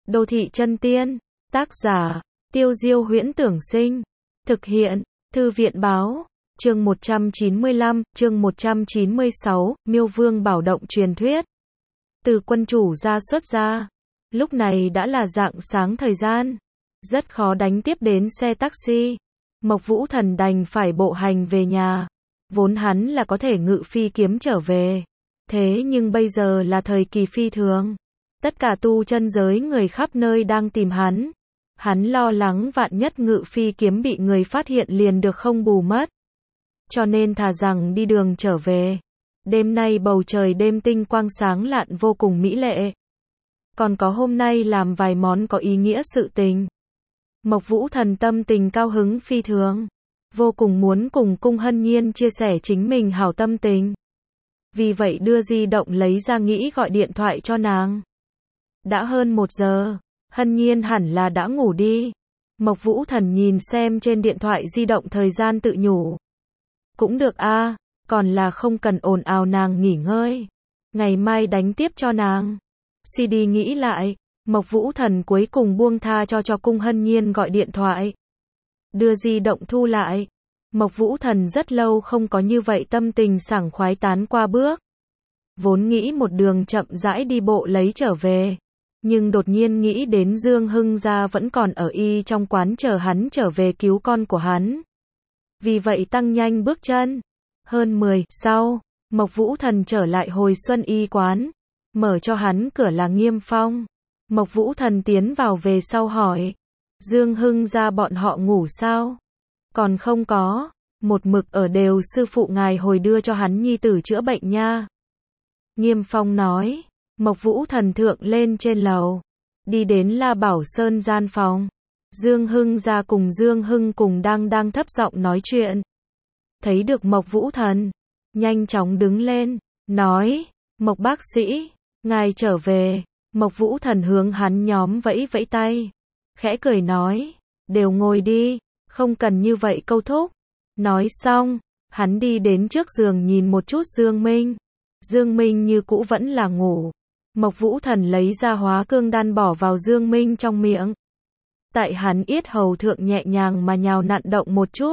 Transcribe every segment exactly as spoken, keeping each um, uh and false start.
Đô thị chân tiên, tác giả, Tiêu Diêu Huyễn Tưởng Sinh, thực hiện, Thư viện Báo, chương một trăm chín mươi lăm, chương một trăm chín mươi sáu, Miêu Vương Bảo Động truyền thuyết. Từ quân chủ ra xuất ra, lúc này đã là rạng sáng thời gian, rất khó đánh tiếp đến xe taxi. Mộc Vũ Thần đành phải bộ hành về nhà, vốn hắn là có thể ngự phi kiếm trở về. Thế nhưng bây giờ là thời kỳ phi thường. Tất cả tu chân giới người khắp nơi đang tìm hắn. Hắn lo lắng vạn nhất ngự phi kiếm bị người phát hiện liền được không bù mất. Cho nên thà rằng đi đường trở về. Đêm nay bầu trời đêm tinh quang sáng lạn vô cùng mỹ lệ. Còn có hôm nay làm vài món có ý nghĩa sự tình. Mộc Vũ Thần tâm tình cao hứng phi thường. Vô cùng muốn cùng Cung Hân Nhiên chia sẻ chính mình hảo tâm tình. Vì vậy đưa di động lấy ra nghĩ gọi điện thoại cho nàng. Đã hơn một giờ, Hân Nhiên hẳn là đã ngủ đi. Mộc Vũ Thần nhìn xem trên điện thoại di động thời gian tự nhủ. Cũng được a, còn là không cần ồn ào nàng nghỉ ngơi. Ngày mai đánh tiếp cho nàng. xê đê nghĩ lại, Mộc Vũ Thần cuối cùng buông tha cho cho Cung Hân Nhiên gọi điện thoại. Đưa di động thu lại. Mộc Vũ Thần rất lâu không có như vậy tâm tình sảng khoái tán qua bước. Vốn nghĩ một đường chậm rãi đi bộ lấy trở về. Nhưng đột nhiên nghĩ đến Dương Hưng gia vẫn còn ở y trong quán chờ hắn trở về cứu con của hắn. Vì vậy tăng nhanh bước chân. Hơn mười sau, Mộc Vũ Thần trở lại hồi xuân y quán. Mở cho hắn cửa là Nghiêm Phong. Mộc Vũ Thần tiến vào về sau hỏi. Dương Hưng gia bọn họ ngủ sao? Còn không có. Một mực ở đều sư phụ ngài hồi đưa cho hắn nhi tử chữa bệnh nha. Nghiêm Phong nói. Mộc Vũ Thần thượng lên trên lầu. Đi đến La Bảo Sơn gian phòng. Dương Hưng gia cùng Dương Hưng cùng đang đang thấp giọng nói chuyện. Thấy được Mộc Vũ Thần. Nhanh chóng đứng lên. Nói. Mộc bác sĩ. Ngài trở về. Mộc Vũ Thần hướng hắn nhóm vẫy vẫy tay. Khẽ cười nói. Đều ngồi đi. Không cần như vậy câu thúc. Nói xong. Hắn đi đến trước giường nhìn một chút Dương Minh. Dương Minh như cũ vẫn là ngủ. Mộc Vũ Thần lấy ra hóa cương đan bỏ vào Dương Minh trong miệng. Tại hắn yết hầu thượng nhẹ nhàng mà nhào nặn động một chút.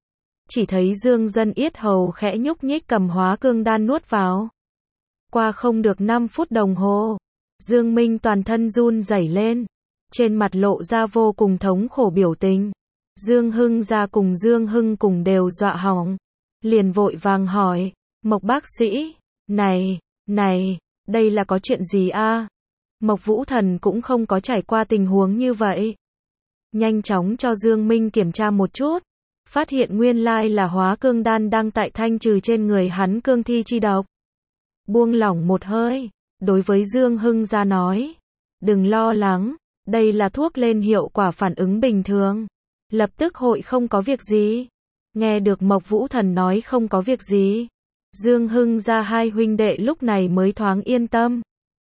Chỉ thấy Dương Dân yết hầu khẽ nhúc nhích cầm hóa cương đan nuốt vào. Qua không được năm phút đồng hồ. Dương Minh toàn thân run rẩy lên. Trên mặt lộ ra vô cùng thống khổ biểu tình. Dương Hưng gia cùng Dương Hưng cùng đều dọa hỏng. Liền vội vàng hỏi. Mộc bác sĩ. Này, này. Đây là có chuyện gì a? Mộc Vũ Thần cũng không có trải qua tình huống như vậy. Nhanh chóng cho Dương Minh kiểm tra một chút. Phát hiện nguyên lai là hóa cương đan đang tại thanh trừ trên người hắn cương thi chi độc. Buông lỏng một hơi. Đối với Dương Hưng gia nói. Đừng lo lắng. Đây là thuốc lên hiệu quả phản ứng bình thường. Lập tức hội không có việc gì. Nghe được Mộc Vũ Thần nói không có việc gì. Dương Hưng gia hai huynh đệ lúc này mới thoáng yên tâm.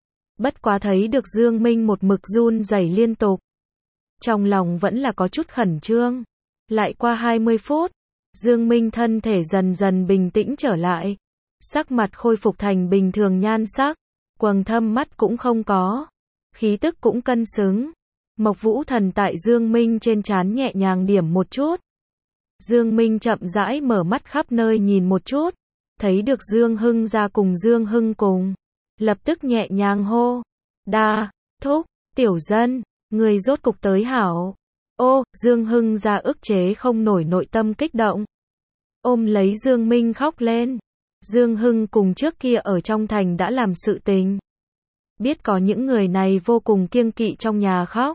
Bất quá thấy được Dương Minh một mực run rẩy liên tục. Trong lòng vẫn là có chút khẩn trương. Lại qua hai mươi phút, Dương Minh thân thể dần dần bình tĩnh trở lại. Sắc mặt khôi phục thành bình thường nhan sắc. Quầng thâm mắt cũng không có. Khí tức cũng cân xứng. Mộc Vũ Thần tại Dương Minh trên trán nhẹ nhàng điểm một chút. Dương Minh chậm rãi mở mắt khắp nơi nhìn một chút. Thấy được Dương Hưng gia cùng Dương Hưng cùng. Lập tức nhẹ nhàng hô. Đa, thúc, tiểu dân, người rốt cục tới hảo. Ô, Dương Hưng gia ức chế không nổi nội tâm kích động. Ôm lấy Dương Minh khóc lên. Dương Hưng cùng trước kia ở trong thành đã làm sự tình. Biết có những người này vô cùng kiêng kỵ trong nhà khóc.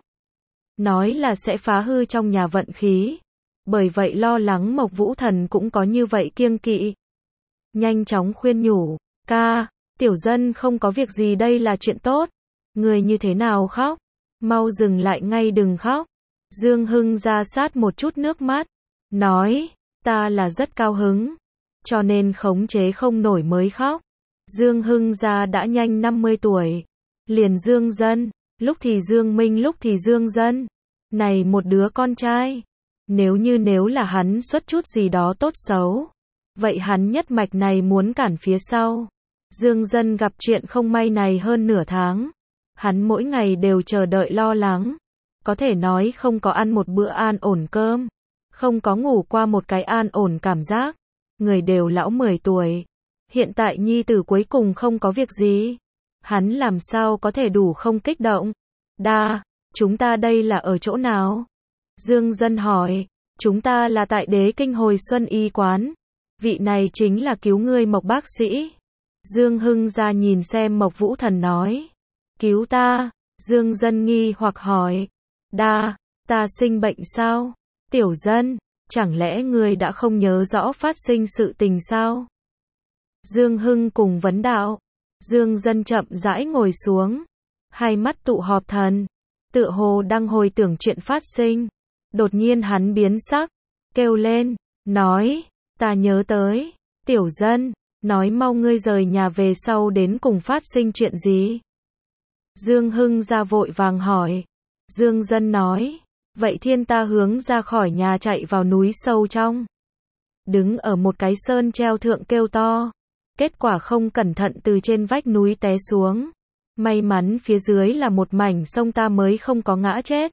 Nói là sẽ phá hư trong nhà vận khí. Bởi vậy lo lắng Mộc Vũ Thần cũng có như vậy kiêng kỵ. Nhanh chóng khuyên nhủ, ca, tiểu dân không có việc gì đây là chuyện tốt. Người như thế nào khóc? Mau dừng lại ngay đừng khóc. Dương Hưng ra sát một chút nước mắt. Nói, ta là rất cao hứng. Cho nên khống chế không nổi mới khóc. Dương Hưng ra đã nhanh năm mươi tuổi. Liền Dương Dân, lúc thì Dương Minh lúc thì Dương Dân. Này một đứa con trai. Nếu như nếu là hắn xuất chút gì đó tốt xấu. Vậy hắn nhất mạch này muốn cản phía sau. Dương Dân gặp chuyện không may này hơn nửa tháng. Hắn mỗi ngày đều chờ đợi lo lắng. Có thể nói không có ăn một bữa an ổn cơm. Không có ngủ qua một cái an ổn cảm giác. Người đều lão mười tuổi. Hiện tại nhi tử cuối cùng không có việc gì. Hắn làm sao có thể đủ không kích động. Đa, chúng ta đây là ở chỗ nào? Dương Dân hỏi. Chúng ta là tại Đế Kinh Hồi Xuân Y Quán. Vị này chính là cứu ngươi Mộc bác sĩ. Dương Hưng ra nhìn xem Mộc Vũ Thần nói. Cứu ta? Dương Dân nghi hoặc hỏi. Đa, ta sinh bệnh sao? Tiểu Dân, chẳng lẽ ngươi đã không nhớ rõ phát sinh sự tình sao? Dương Hưng cùng vấn đạo. Dương Dân chậm rãi ngồi xuống. Hai mắt tụ họp thần. Tựa hồ đang hồi tưởng chuyện phát sinh. Đột nhiên hắn biến sắc. Kêu lên. Nói. Ta nhớ tới. Tiểu Dân. Nói mau ngươi rời nhà về sau đến cùng phát sinh chuyện gì? Dương Hưng ra vội vàng hỏi. Dương Dân nói. Vậy thiên ta hướng ra khỏi nhà chạy vào núi sâu trong. Đứng ở một cái sơn treo thượng kêu to. Kết quả không cẩn thận từ trên vách núi té xuống. May mắn phía dưới là một mảnh sông ta mới không có ngã chết.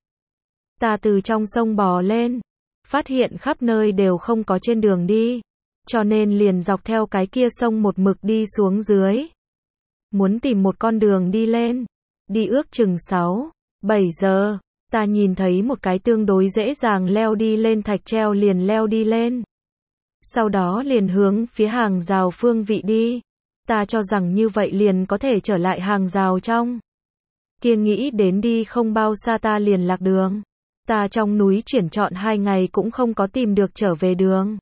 Ta từ trong sông bò lên. Phát hiện khắp nơi đều không có trên đường đi. Cho nên liền dọc theo cái kia sông một mực đi xuống dưới. Muốn tìm một con đường đi lên. Đi ước chừng sáu, bảy giờ. Ta nhìn thấy một cái tương đối dễ dàng leo đi lên thạch treo liền leo đi lên. Sau đó liền hướng phía hàng rào phương vị đi. Ta cho rằng như vậy liền có thể trở lại hàng rào trong. Kia nghĩ đến đi không bao xa ta liền lạc đường. Ta trong núi chuyển trọn hai ngày cũng không có tìm được trở về đường.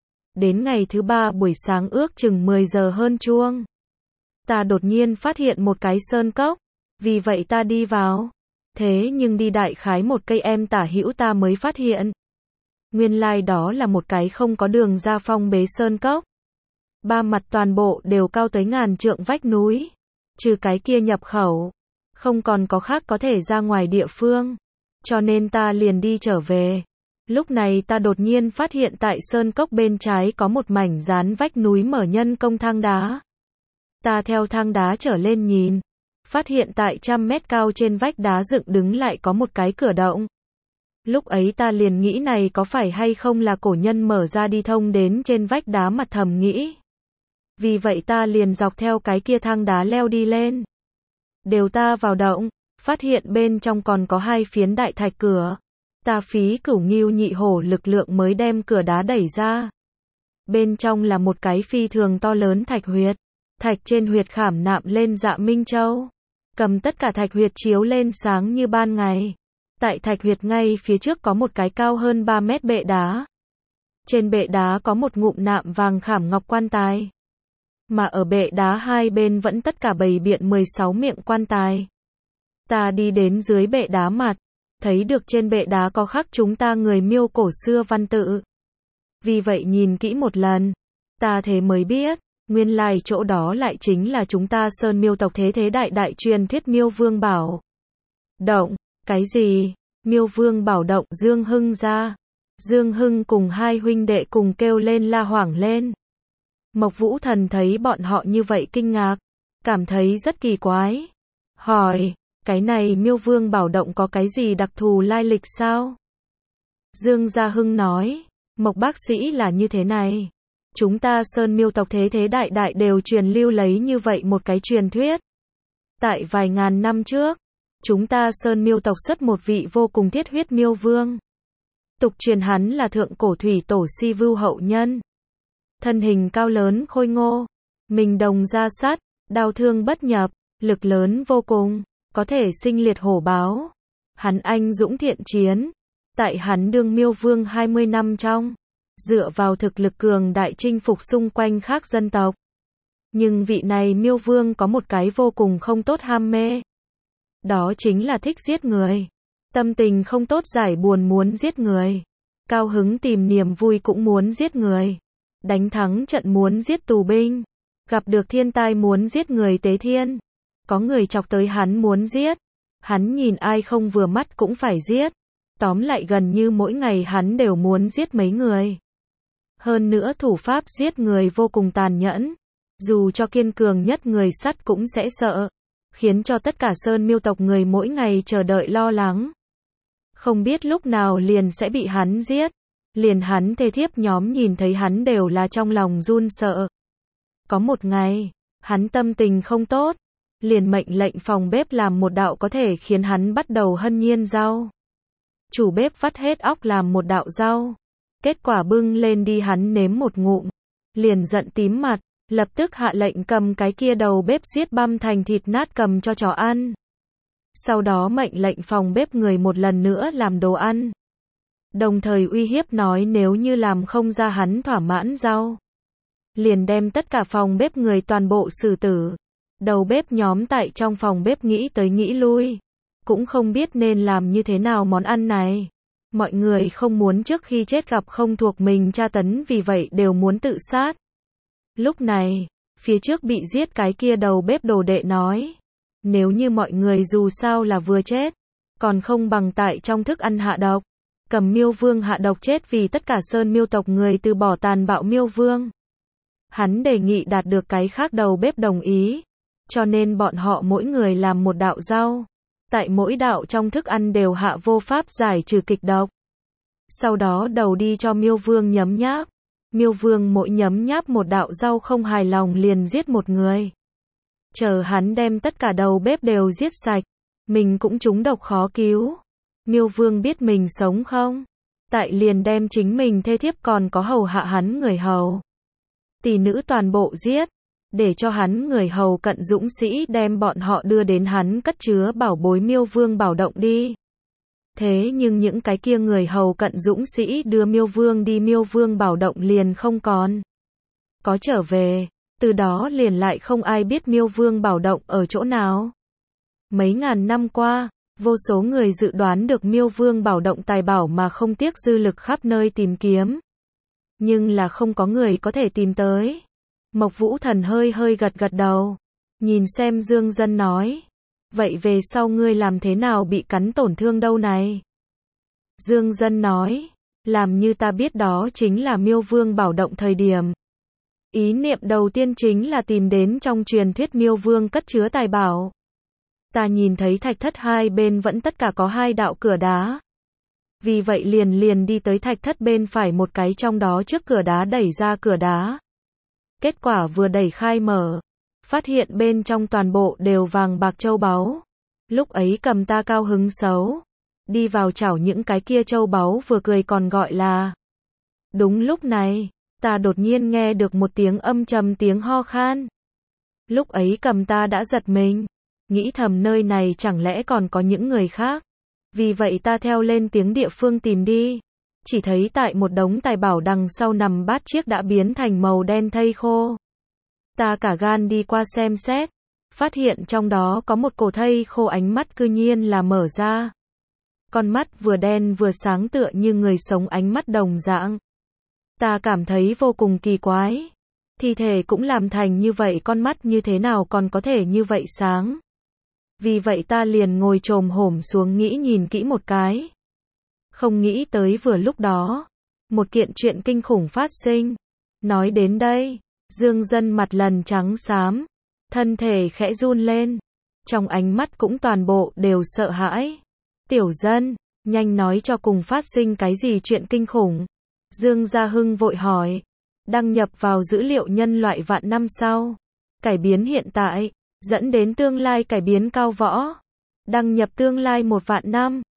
Đến ngày thứ ba buổi sáng ước chừng mười giờ hơn chuông. Ta đột nhiên phát hiện một cái sơn cốc. Vì vậy ta đi vào. Thế nhưng đi đại khái một cây em tả hữu ta mới phát hiện. Nguyên lai đó là một cái không có đường ra phong bế sơn cốc. Ba mặt toàn bộ đều cao tới ngàn trượng vách núi. Trừ cái kia nhập khẩu. Không còn có khác có thể ra ngoài địa phương. Cho nên ta liền đi trở về. Lúc này ta đột nhiên phát hiện tại sơn cốc bên trái có một mảnh dán vách núi mở nhân công thang đá. Ta theo thang đá trở lên nhìn. Phát hiện tại trăm mét cao trên vách đá dựng đứng lại có một cái cửa động. Lúc ấy ta liền nghĩ này có phải hay không là cổ nhân mở ra đi thông đến trên vách đá mặt thầm nghĩ. Vì vậy ta liền dọc theo cái kia thang đá leo đi lên. Đều ta vào động, phát hiện bên trong còn có hai phiến đại thạch cửa. Ta phí cửu ngưu nhị hổ lực lượng mới đem cửa đá đẩy ra. Bên trong là một cái phi thường to lớn thạch huyệt. Thạch trên huyệt khảm nạm lên dạ Minh Châu. Cầm tất cả thạch huyệt chiếu lên sáng như ban ngày. Tại thạch huyệt ngay phía trước có một cái cao hơn ba mét bệ đá. Trên bệ đá có một ngụm nạm vàng khảm ngọc quan tài. Mà ở bệ đá hai bên vẫn tất cả bày biện mười sáu miệng quan tài. Ta đi đến dưới bệ đá mặt. Thấy được trên bệ đá có khắc chúng ta người Miêu cổ xưa văn tự. Vì vậy nhìn kỹ một lần. Ta thế mới biết. Nguyên lai chỗ đó lại chính là chúng ta Sơn Miêu tộc thế thế đại đại truyền thuyết Miêu Vương Bảo Động. Cái gì? Miêu Vương Bảo Động. Dương Hưng ra. Dương Hưng cùng hai huynh đệ cùng kêu lên la hoảng lên. Mộc Vũ Thần thấy bọn họ như vậy kinh ngạc. Cảm thấy rất kỳ quái. Hỏi. Cái này Miêu Vương Bảo Động có cái gì đặc thù lai lịch sao? Dương Gia Hưng nói. Mộc bác sĩ là như thế này. Chúng ta Sơn Miêu tộc thế thế đại đại đều truyền lưu lấy như vậy một cái truyền thuyết. Tại vài ngàn năm trước, chúng ta Sơn Miêu tộc xuất một vị vô cùng thiết huyết Miêu Vương. Tục truyền hắn là thượng cổ thủy tổ Si Vưu hậu nhân. Thân hình cao lớn khôi ngô, mình đồng da sắt, đao thương bất nhập, lực lớn vô cùng, có thể sinh liệt hổ báo. Hắn anh dũng thiện chiến. Tại hắn đương Miêu Vương hai mươi năm trong. Dựa vào thực lực cường đại chinh phục xung quanh khác dân tộc. Nhưng vị này Miêu Vương có một cái vô cùng không tốt ham mê. Đó chính là thích giết người. Tâm tình không tốt giải buồn muốn giết người. Cao hứng tìm niềm vui cũng muốn giết người. Đánh thắng trận muốn giết tù binh. Gặp được thiên tai muốn giết người tế thiên. Có người chọc tới hắn muốn giết. Hắn nhìn ai không vừa mắt cũng phải giết. Tóm lại gần như mỗi ngày hắn đều muốn giết mấy người. Hơn nữa thủ pháp giết người vô cùng tàn nhẫn. Dù cho kiên cường nhất người sắt cũng sẽ sợ. khiến cho tất cả Sơn Miêu tộc người mỗi ngày chờ đợi lo lắng. Không biết lúc nào liền sẽ bị hắn giết. Liền hắn thê thiếp nhóm nhìn thấy hắn đều là trong lòng run sợ. Có một ngày, hắn tâm tình không tốt, liền mệnh lệnh phòng bếp làm một đạo có thể khiến hắn bắt đầu hân nhiên rau. Chủ bếp vắt hết óc làm một đạo rau. Kết quả bưng lên đi hắn nếm một ngụm, liền giận tím mặt, lập tức hạ lệnh cầm cái kia đầu bếp giết băm thành thịt nát cầm cho chó ăn. Sau đó mệnh lệnh phòng bếp người một lần nữa làm đồ ăn. Đồng thời uy hiếp nói nếu như làm không ra hắn thỏa mãn rau, liền đem tất cả phòng bếp người toàn bộ xử tử. Đầu bếp nhóm tại trong phòng bếp nghĩ tới nghĩ lui, cũng không biết nên làm như thế nào món ăn này. Mọi người không muốn trước khi chết gặp không thuộc mình tra tấn, vì vậy đều muốn tự sát. Lúc này, phía trước bị giết cái kia đầu bếp đồ đệ nói, nếu như mọi người dù sao là vừa chết, còn không bằng tại trong thức ăn hạ độc. Cầm Miêu Vương hạ độc chết vì tất cả Sơn Miêu tộc người từ bỏ tàn bạo Miêu Vương. Hắn đề nghị đạt được cái khác đầu bếp đồng ý, cho nên bọn họ mỗi người làm một đạo rau. Tại mỗi đạo trong thức ăn đều hạ vô pháp giải trừ kịch độc. Sau đó đầu đi cho Miêu Vương nhấm nháp. Miêu Vương mỗi nhấm nháp một đạo rau không hài lòng liền giết một người. Chờ hắn đem tất cả đầu bếp đều giết sạch, mình cũng trúng độc khó cứu. Miêu Vương biết mình sống không? Tại liền đem chính mình thê thiếp còn có hầu hạ hắn người hầu, tỷ nữ toàn bộ giết, để cho hắn người hầu cận dũng sĩ đem bọn họ đưa đến hắn cất chứa bảo bối Miêu Vương bảo động đi. Thế nhưng những cái kia người hầu cận dũng sĩ đưa Miêu Vương đi, Miêu Vương bảo động liền không còn có trở về, từ đó liền lại không ai biết Miêu Vương bảo động ở chỗ nào. Mấy ngàn năm qua, vô số người dự đoán được Miêu Vương bảo động tài bảo mà không tiếc dư lực khắp nơi tìm kiếm. Nhưng là không có người có thể tìm tới. Mộc Vũ Thần hơi hơi gật gật đầu, nhìn xem Dương Dân nói, vậy về sau ngươi làm thế nào bị cắn tổn thương đâu này? Dương Dân nói, làm như ta biết đó chính là Miêu Vương bảo động thời điểm. Ý niệm đầu tiên chính là tìm đến trong truyền thuyết Miêu Vương cất chứa tài bảo. Ta nhìn thấy thạch thất hai bên vẫn tất cả có hai đạo cửa đá. Vì vậy liền liền đi tới thạch thất bên phải một cái trong đó trước cửa đá đẩy ra cửa đá. Kết quả vừa đẩy khai mở, phát hiện bên trong toàn bộ đều vàng bạc châu báu. Lúc ấy cầm ta cao hứng xấu, đi vào chảo những cái kia châu báu vừa cười còn gọi là. Đúng lúc này, ta đột nhiên nghe được một tiếng âm trầm tiếng ho khan. Lúc ấy cầm ta đã giật mình, nghĩ thầm nơi này chẳng lẽ còn có những người khác. Vì vậy ta theo lên tiếng địa phương tìm đi. Chỉ thấy tại một đống tài bảo đằng sau nằm bát chiếc đã biến thành màu đen thây khô. Ta cả gan đi qua xem xét, phát hiện trong đó có một cổ thây khô ánh mắt cư nhiên là mở ra. Con mắt vừa đen vừa sáng tựa như người sống ánh mắt đồng dạng. Ta cảm thấy vô cùng kỳ quái. Thi thể cũng làm thành như vậy, con mắt như thế nào còn có thể như vậy sáng. Vì vậy ta liền ngồi chồm hổm xuống nghĩ nhìn kỹ một cái. Không nghĩ tới vừa lúc đó, một kiện chuyện kinh khủng phát sinh. Nói đến đây, Dương Dân mặt lần trắng xám, thân thể khẽ run lên, trong ánh mắt cũng toàn bộ đều sợ hãi. Tiểu Dân, nhanh nói cho cùng phát sinh cái gì chuyện kinh khủng. Dương Gia Hưng vội hỏi, đăng nhập vào dữ liệu nhân loại vạn năm sau, cải biến hiện tại, dẫn đến tương lai cải biến cao võ. Đăng nhập tương lai một vạn năm,